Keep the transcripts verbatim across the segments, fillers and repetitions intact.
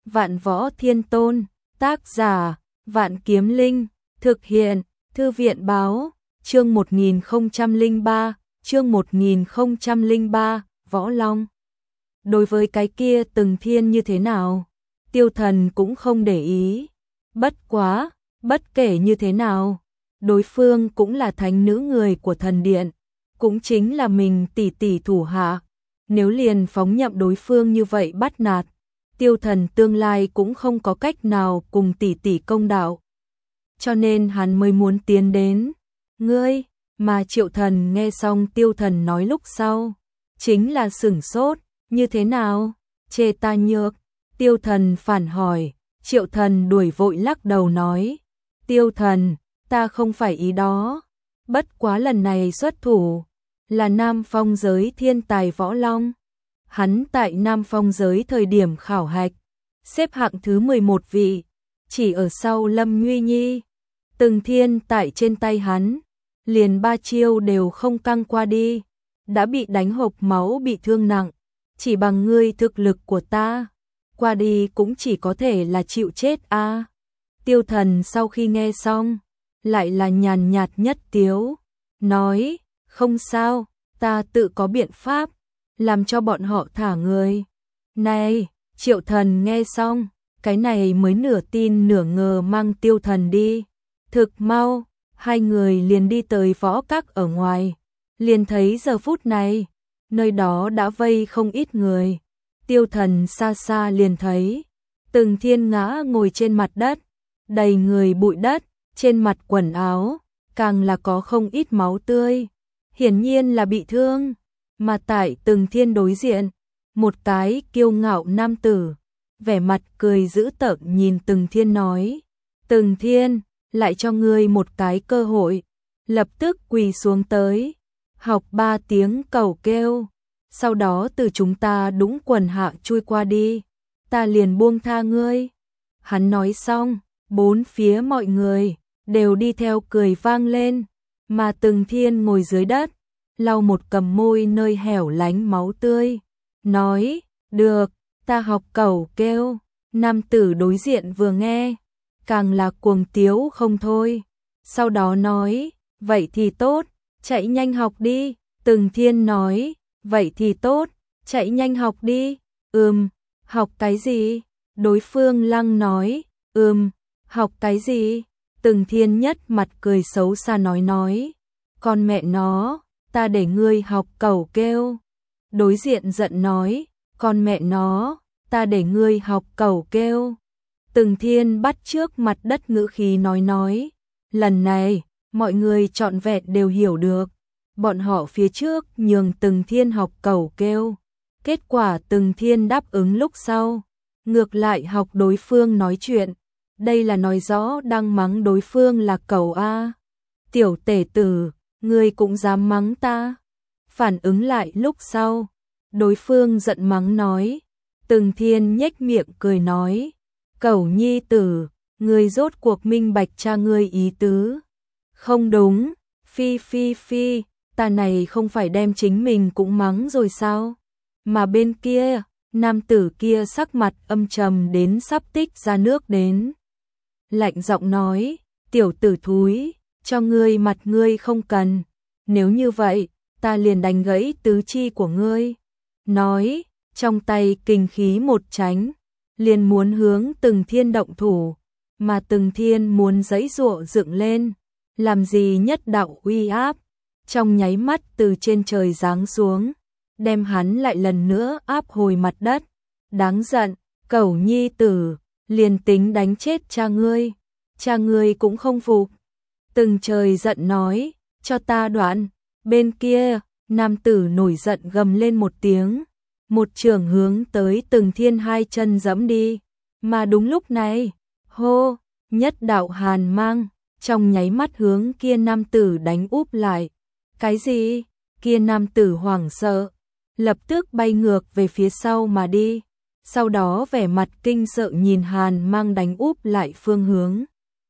Vạn Võ Thiên Tôn, tác giả, Vạn Kiếm Linh, thực hiện, Thư viện báo, chương một nghìn không trăm lẻ ba, chương một nghìn không trăm lẻ ba, Võ Long. Đối với cái kia Từng Thiên như thế nào, Tiêu Thần cũng không để ý. Bất quá, bất kể như thế nào, đối phương cũng là thánh nữ người của thần điện, cũng chính là mình tỷ tỷ thủ hạ. Nếu liền phóng nhậm đối phương như vậy bắt nạt, Tiêu Thần tương lai cũng không có cách nào cùng tỷ tỷ công đạo. Cho nên hắn mới muốn tiến đến. Ngươi, mà Triệu Thần nghe xong Tiêu Thần nói lúc sau, chính là sửng sốt, như thế nào? Chê ta nhược? Tiêu Thần phản hỏi. Triệu Thần đuổi vội lắc đầu nói, Tiêu Thần, ta không phải ý đó. Bất quá lần này xuất thủ là Nam Phong giới thiên tài Võ Long. Hắn tại Nam Phong giới thời điểm khảo hạch, xếp hạng thứ mười một vị, chỉ ở sau Lâm Nguy Nhi. Từng Thiên tại trên tay hắn, liền ba chiêu đều không căng qua đi, đã bị đánh hộc máu bị thương nặng. Chỉ bằng ngươi thực lực của ta, qua đi cũng chỉ có thể là chịu chết a. À. Tiêu Thần sau khi nghe xong, lại là nhàn nhạt nhất tiếu, nói, không sao, ta tự có biện pháp, làm cho bọn họ thả người. Này, Triệu Thần nghe xong, cái này mới nửa tin nửa ngờ mang Tiêu Thần đi. Thực mau, hai người liền đi tới võ các ở ngoài, liền thấy giờ phút này, nơi đó đã vây không ít người. Tiêu Thần xa xa liền thấy, Từng Thiên ngã ngồi trên mặt đất, đầy người bụi đất, trên mặt quần áo, càng là có không ít máu tươi, hiển nhiên là bị thương. Mà tại Từng Thiên đối diện, một cái kiêu ngạo nam tử, vẻ mặt cười dữ tợn nhìn Từng Thiên nói, Từng Thiên, lại cho ngươi một cái cơ hội, lập tức quỳ xuống tới, học ba tiếng cầu kêu, sau đó từ chúng ta đũng quần hạ chui qua đi, ta liền buông tha ngươi. Hắn nói xong, bốn phía mọi người đều đi theo cười vang lên, mà Từng Thiên ngồi dưới đất, lau một cầm môi nơi hẻo lánh máu tươi, nói, được, ta học cầu kêu. Nam tử đối diện vừa nghe, càng là cuồng tiếu không thôi, sau đó nói, vậy thì tốt, chạy nhanh học đi. Từng Thiên nói, vậy thì tốt, chạy nhanh học đi. Ừm, học cái gì? Đối phương lăng nói, ừm, học cái gì? Từng Thiên nhất mặt cười xấu xa nói nói, con mẹ nó, ta để ngươi học cầu kêu. Đối diện giận nói, con mẹ nó, ta để ngươi học cầu kêu. Từng Thiên bắt trước mặt đất ngữ khí nói nói, lần này, mọi người trọn vẹn đều hiểu được, bọn họ phía trước nhường Từng Thiên học cầu kêu, kết quả Từng Thiên đáp ứng lúc sau, ngược lại học đối phương nói chuyện, đây là nói rõ đang mắng đối phương là cầu a. Tiểu tể tử, ngươi cũng dám mắng ta? Phản ứng lại lúc sau, đối phương giận mắng nói, Từng Thiên nhếch miệng cười nói, Cẩu nhi tử, ngươi rốt cuộc minh bạch cha ngươi ý tứ. Không đúng, phi phi phi, ta này không phải đem chính mình cũng mắng rồi sao? Mà bên kia, nam tử kia sắc mặt âm trầm đến sắp tích ra nước đến. Lạnh giọng nói, tiểu tử thúi, cho ngươi mặt ngươi không cần, nếu như vậy, ta liền đánh gãy tứ chi của ngươi. Nói, trong tay kình khí một tránh, liền muốn hướng Từng Thiên động thủ, mà Từng Thiên muốn giãy giụa dựng lên, làm gì nhất đạo uy áp, trong nháy mắt từ trên trời giáng xuống, đem hắn lại lần nữa áp hồi mặt đất. Đáng giận, cẩu nhi tử, liền tính đánh chết cha ngươi, cha ngươi cũng không phục. Từng trời giận nói, cho ta đoạn. Bên kia, nam tử nổi giận gầm lên một tiếng, một trường hướng tới Từng Thiên hai chân giẫm đi. Mà đúng lúc này, hô, nhất đạo hàn mang, trong nháy mắt hướng kia nam tử đánh úp lại. Cái gì? Kia nam tử hoảng sợ, lập tức bay ngược về phía sau mà đi, sau đó vẻ mặt kinh sợ nhìn hàn mang đánh úp lại phương hướng.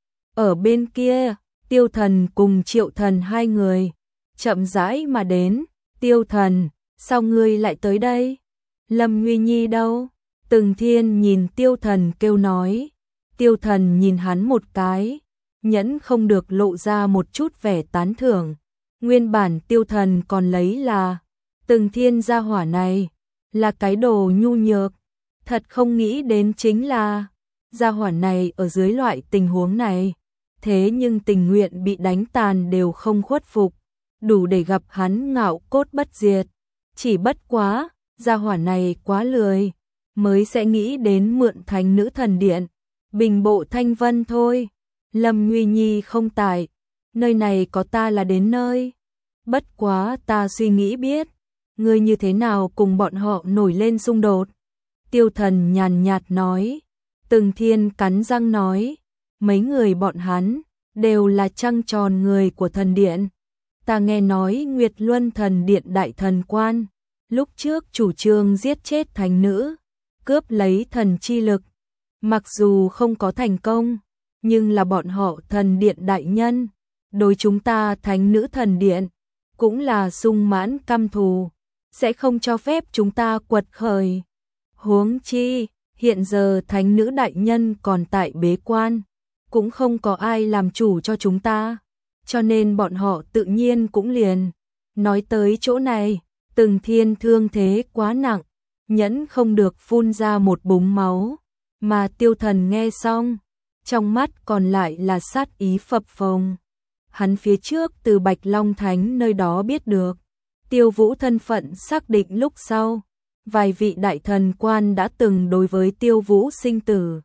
Ở bên kia, Tiêu Thần cùng Triệu Thần hai người chậm rãi mà đến. Tiêu Thần, sao ngươi lại tới đây? Lâm Nguy Nhi đâu? Từng Thiên nhìn Tiêu Thần kêu nói. Tiêu Thần nhìn hắn một cái, nhẫn không được lộ ra một chút vẻ tán thưởng. Nguyên bản Tiêu Thần còn lấy là Từng Thiên gia hỏa này là cái đồ nhu nhược, thật không nghĩ đến chính là gia hỏa này ở dưới loại tình huống này, thế nhưng tình nguyện bị đánh tàn đều không khuất phục, đủ để gặp hắn ngạo cốt bất diệt. Chỉ bất quá, gia hỏa này quá lười, mới sẽ nghĩ đến mượn Thánh Nữ Thần Điện, bình bộ thanh vân thôi. Lâm Nguy Nhi không tại, nơi này có ta là đến nơi. Bất quá ta suy nghĩ biết, ngươi như thế nào cùng bọn họ nổi lên xung đột. Tiêu Thần nhàn nhạt nói. Từng Thiên cắn răng nói, mấy người bọn hắn đều là trăng tròn người của thần điện. Ta nghe nói Nguyệt Luân Thần Điện đại thần quan lúc trước chủ trương giết chết thánh nữ, cướp lấy thần chi lực. Mặc dù không có thành công, nhưng là bọn họ thần điện đại nhân, đối chúng ta Thánh Nữ Thần Điện cũng là sung mãn căm thù, sẽ không cho phép chúng ta quật khởi. Huống chi, hiện giờ Thánh Nữ đại nhân còn tại bế quan, cũng không có ai làm chủ cho chúng ta, cho nên bọn họ tự nhiên cũng liền. Nói tới chỗ này, Từng Thiên thương thế quá nặng, nhẫn không được phun ra một búng máu, mà Tiêu Thần nghe xong, trong mắt còn lại là sát ý phập phồng. Hắn phía trước từ Bạch Long Thánh nơi đó biết được Tiêu Vũ thân phận xác định lúc sau, vài vị đại thần quan đã từng đối với Tiêu Vũ sinh tử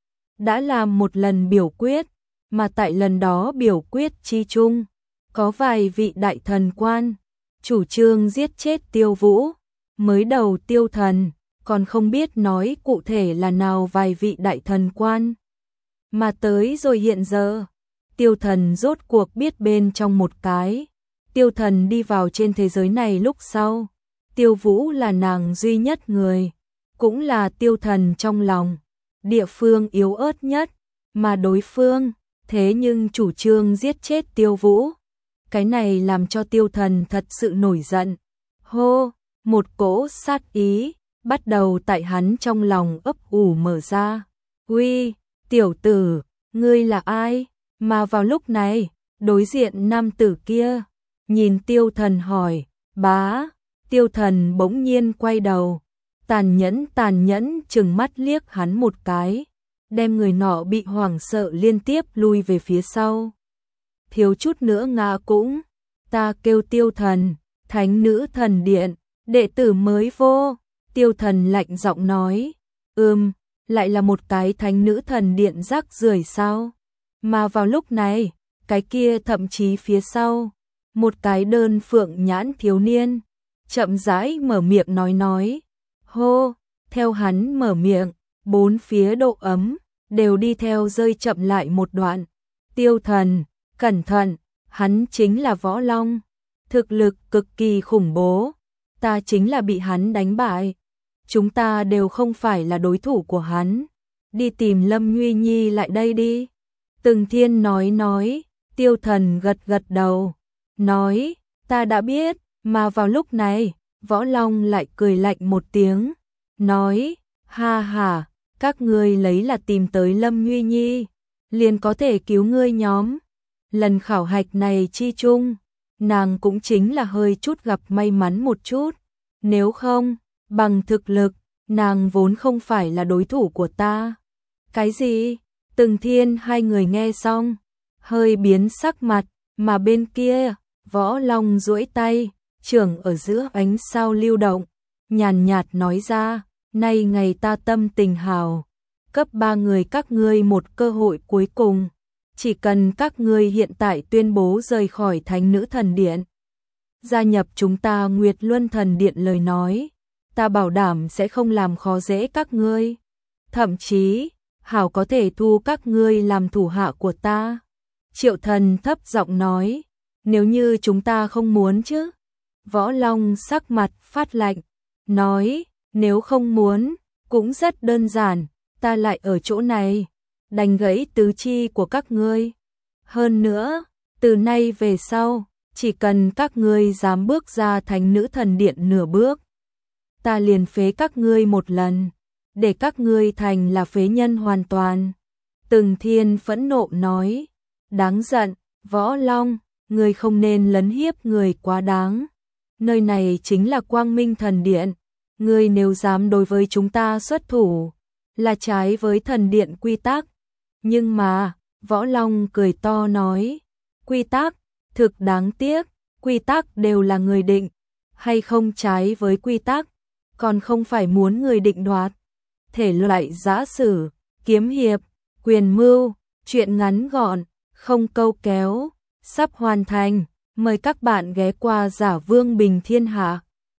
đã làm một lần biểu quyết, mà tại lần đó biểu quyết chi chung, có vài vị đại thần quan chủ trương giết chết Tiêu Vũ. Mới đầu Tiêu Thần còn không biết nói cụ thể là nào vài vị đại thần quan, mà tới rồi hiện giờ, Tiêu Thần rốt cuộc biết bên trong một cái. Tiêu Thần đi vào trên thế giới này lúc sau, Tiêu Vũ là nàng duy nhất người, cũng là Tiêu Thần trong lòng địa phương yếu ớt nhất, mà đối phương thế nhưng chủ trương giết chết Tiêu Vũ. Cái này làm cho Tiêu Thần thật sự nổi giận. Hô, một cỗ sát ý bắt đầu tại hắn trong lòng ấp ủ mở ra. Uy, tiểu tử, ngươi là ai? Mà vào lúc này, đối diện nam tử kia nhìn Tiêu Thần hỏi. Bá. Tiêu Thần bỗng nhiên quay đầu, tàn nhẫn tàn nhẫn trừng mắt liếc hắn một cái, đem người nọ bị hoảng sợ liên tiếp lui về phía sau, thiếu chút nữa ngã cũng. Ta kêu Tiêu Thần, Thánh Nữ Thần Điện đệ tử mới vô. Tiêu Thần lạnh giọng nói. Ừm, lại là một cái Thánh Nữ Thần Điện rác rưởi sao? Mà vào lúc này, cái kia thậm chí phía sau, một cái đơn phượng nhãn thiếu niên chậm rãi mở miệng nói nói. Hô, theo hắn mở miệng, bốn phía độ ấm đều đi theo rơi chậm lại một đoạn. Tiêu Thần, cẩn thận, hắn chính là Võ Long, thực lực cực kỳ khủng bố, ta chính là bị hắn đánh bại, chúng ta đều không phải là đối thủ của hắn, đi tìm Lâm Nguy Nhi lại đây đi. Từng Thiên nói nói. Tiêu Thần gật gật đầu, nói, ta đã biết. Mà vào lúc này, Võ Long lại cười lạnh một tiếng, nói, ha ha, các ngươi lấy là tìm tới Lâm Nguy Nhi, liền có thể cứu ngươi nhóm. Lần khảo hạch này chi chung, nàng cũng chính là hơi chút gặp may mắn một chút, nếu không, bằng thực lực, nàng vốn không phải là đối thủ của ta. Cái gì? Từng Thiên hai người nghe xong, hơi biến sắc mặt, mà bên kia, Võ Long duỗi tay, trưởng ở giữa ánh sao lưu động, nhàn nhạt nói ra, nay ngày ta tâm tình hào, cấp ba người các ngươi một cơ hội cuối cùng, chỉ cần các ngươi hiện tại tuyên bố rời khỏi Thánh Nữ Thần Điện, gia nhập chúng ta Nguyệt Luân Thần Điện lời nói, ta bảo đảm sẽ không làm khó dễ các ngươi, thậm chí, hảo có thể thu các ngươi làm thủ hạ của ta. Triệu Thần thấp giọng nói, nếu như chúng ta không muốn chứ? Võ Long sắc mặt phát lạnh, nói, nếu không muốn, cũng rất đơn giản, ta lại ở chỗ này, đành gãy tứ chi của các ngươi. Hơn nữa, từ nay về sau, chỉ cần các ngươi dám bước ra Thánh Nữ Thần Điện nửa bước, ta liền phế các ngươi một lần. để các ngươi thành là phế nhân hoàn toàn. Từng Thiên phẫn nộ nói, đáng giận, Võ Long, ngươi không nên lấn hiếp người quá đáng. Nơi này chính là Quang Minh Thần Điện, ngươi nếu dám đối với chúng ta xuất thủ, là trái với thần điện quy tắc. Nhưng mà, Võ Long cười to nói, quy tắc, thực đáng tiếc, quy tắc đều là người định, hay không trái với quy tắc, còn không phải muốn người định đoạt. Thể loại giã sử, kiếm hiệp, quyền mưu, truyện ngắn gọn, không câu kéo, sắp hoàn thành, mời các bạn ghé qua Giả Vương Bình Thiên Hạ.